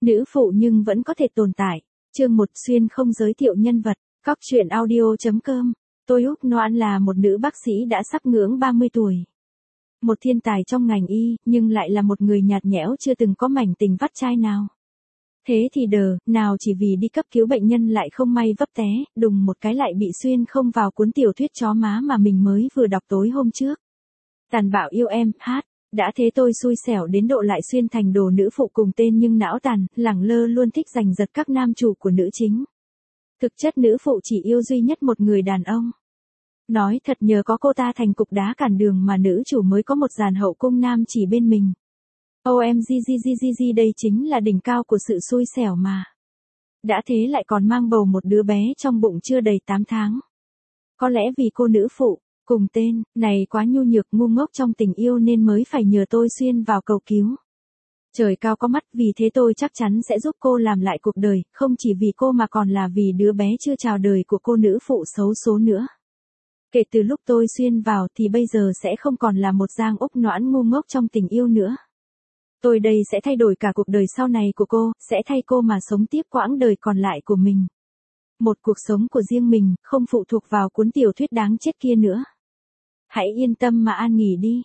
Nữ phụ nhưng vẫn có thể tồn tại. Chương 1 xuyên không giới thiệu nhân vật. Cóc truyện audio.com. Tôi Úc Noãn là một nữ bác sĩ đã sắp ngưỡng 30 tuổi. Một thiên tài trong ngành y, nhưng lại là một người nhạt nhẽo chưa từng có mảnh tình vắt chai nào. Thế thì nào chỉ vì đi cấp cứu bệnh nhân lại không may vấp té, đùng một cái lại bị xuyên không vào cuốn tiểu thuyết chó má mà mình mới vừa đọc tối hôm trước. Tàn bạo yêu em, đã thế tôi xui xẻo đến độ lại xuyên thành đồ nữ phụ cùng tên nhưng não tàn, lẳng lơ luôn thích giành giật các nam chủ của nữ chính. Thực chất nữ phụ chỉ yêu duy nhất một người đàn ông. Nói thật nhờ có cô ta thành cục đá cản đường mà nữ chủ mới có một dàn hậu cung nam chỉ bên mình. OMG đây chính là đỉnh cao của sự xui xẻo mà. Đã thế lại còn mang bầu một đứa bé trong bụng chưa đầy 8 tháng. Có lẽ vì cô nữ phụ, cùng tên, này quá nhu nhược ngu ngốc trong tình yêu nên mới phải nhờ tôi xuyên vào cầu cứu. Trời cao có mắt vì thế tôi chắc chắn sẽ giúp cô làm lại cuộc đời, không chỉ vì cô mà còn là vì đứa bé chưa chào đời của cô nữ phụ xấu số nữa. Kể từ lúc tôi xuyên vào thì bây giờ sẽ không còn là một Giang Úc Noãn ngu ngốc trong tình yêu nữa. Tôi đây sẽ thay đổi cả cuộc đời sau này của cô, sẽ thay cô mà sống tiếp quãng đời còn lại của mình. Một cuộc sống của riêng mình, không phụ thuộc vào cuốn tiểu thuyết đáng chết kia nữa. Hãy yên tâm mà an nghỉ đi.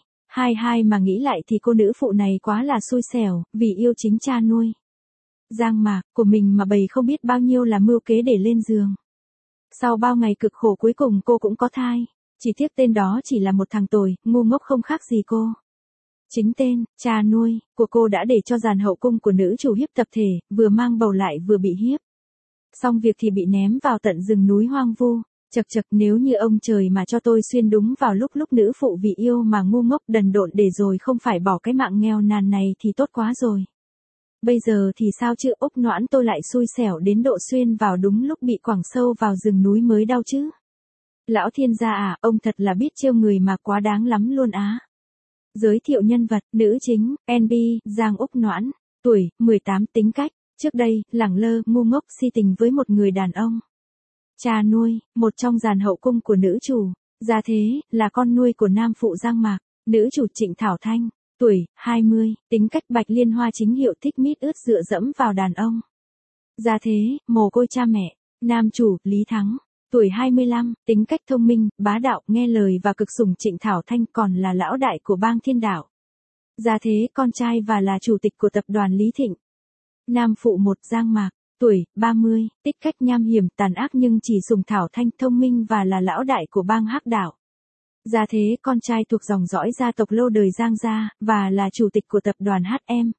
Mà nghĩ lại thì cô nữ phụ này quá là xui xẻo, vì yêu chính cha nuôi. Giang Mạc, của mình mà bày không biết bao nhiêu là mưu kế để lên giường. Sau bao ngày cực khổ cuối cùng cô cũng có thai. Chỉ tiếc tên đó chỉ là một thằng tồi, ngu ngốc không khác gì cô. Chính tên, cha nuôi, của cô đã để cho dàn hậu cung của nữ chủ hiếp tập thể, vừa mang bầu lại vừa bị hiếp. Xong việc thì bị ném vào tận rừng núi hoang vu. Chật nếu như ông trời mà cho tôi xuyên đúng vào lúc nữ phụ vì yêu mà ngu ngốc đần độn để rồi không phải bỏ cái mạng nghèo nàn này thì tốt quá rồi. Bây giờ thì sao chứ Úc Noãn tôi lại xui xẻo đến độ xuyên vào đúng lúc bị quẳng sâu vào rừng núi mới đau chứ. Lão thiên gia à, ông thật là biết trêu người mà quá đáng lắm luôn á. Giới thiệu nhân vật, nữ chính, NB, Giang Úc Noãn, tuổi, 18, tính cách, trước đây, lẳng lơ, ngu ngốc, si tình với một người đàn ông. Cha nuôi, một trong dàn hậu cung của nữ chủ, gia thế, là con nuôi của nam phụ Giang Mạc, nữ chủ Trịnh Thảo Thanh, tuổi, 20, tính cách bạch liên hoa chính hiệu thích mít ướt dựa dẫm vào đàn ông. Gia thế, mồ côi cha mẹ, nam chủ, Lý Thắng, tuổi 25, tính cách thông minh, bá đạo, nghe lời và cực sủng Trịnh Thảo Thanh còn là lão đại của bang Thiên Đạo. Gia thế, con trai và là chủ tịch của tập đoàn Lý Thịnh. Nam phụ một Giang Mạc. Tuổi, 30, tích cách nham hiểm tàn ác nhưng chỉ dùng Thảo Thanh thông minh và là lão đại của bang Hắc Đạo. Gia thế, con trai thuộc dòng dõi gia tộc lâu đời Giang gia, và là chủ tịch của tập đoàn HM.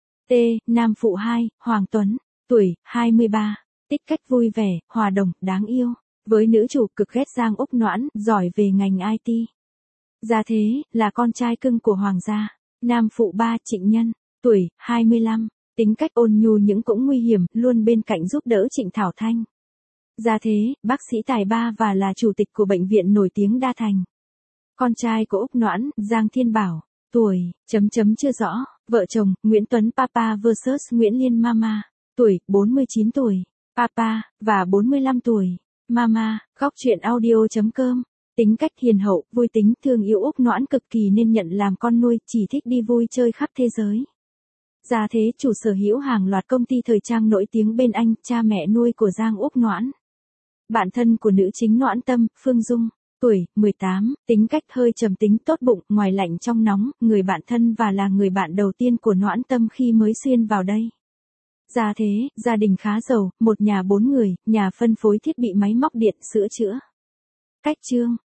Nam phụ 2, Hoàng Tuấn, tuổi, 23, tích cách vui vẻ, hòa đồng, đáng yêu, với nữ chủ cực ghét Giang Úc Noãn, giỏi về ngành IT. Gia thế, là con trai cưng của Hoàng gia. Nam phụ 3, Trịnh Nhân, tuổi, 25. Tính cách ôn nhu nhưng cũng nguy hiểm, luôn bên cạnh giúp đỡ Trịnh Thảo Thanh. Gia thế, bác sĩ tài ba và là chủ tịch của bệnh viện nổi tiếng Đa Thành. Con trai của Úc Noãn, Giang Thiên Bảo, tuổi, chưa rõ, vợ chồng, Nguyễn Tuấn Papa vs Nguyễn Liên Mama, tuổi, 49 tuổi, Papa, và 45 tuổi, Mama, Cóc truyện audio.com. Tính cách hiền hậu, vui tính, thương yêu Úc Noãn cực kỳ nên nhận làm con nuôi, chỉ thích đi vui chơi khắp thế giới. Gia thế, chủ sở hữu hàng loạt công ty thời trang nổi tiếng bên Anh, cha mẹ nuôi của Giang Úc Noãn. Bạn thân của nữ chính Noãn Tâm, Phương Dung, tuổi, 18, tính cách hơi trầm tính tốt bụng, ngoài lạnh trong nóng, người bạn thân và là người bạn đầu tiên của Noãn Tâm khi mới xuyên vào đây. Gia thế, gia đình khá giàu, một nhà 4 người, nhà phân phối thiết bị máy móc điện, sửa chữa. Cách chương,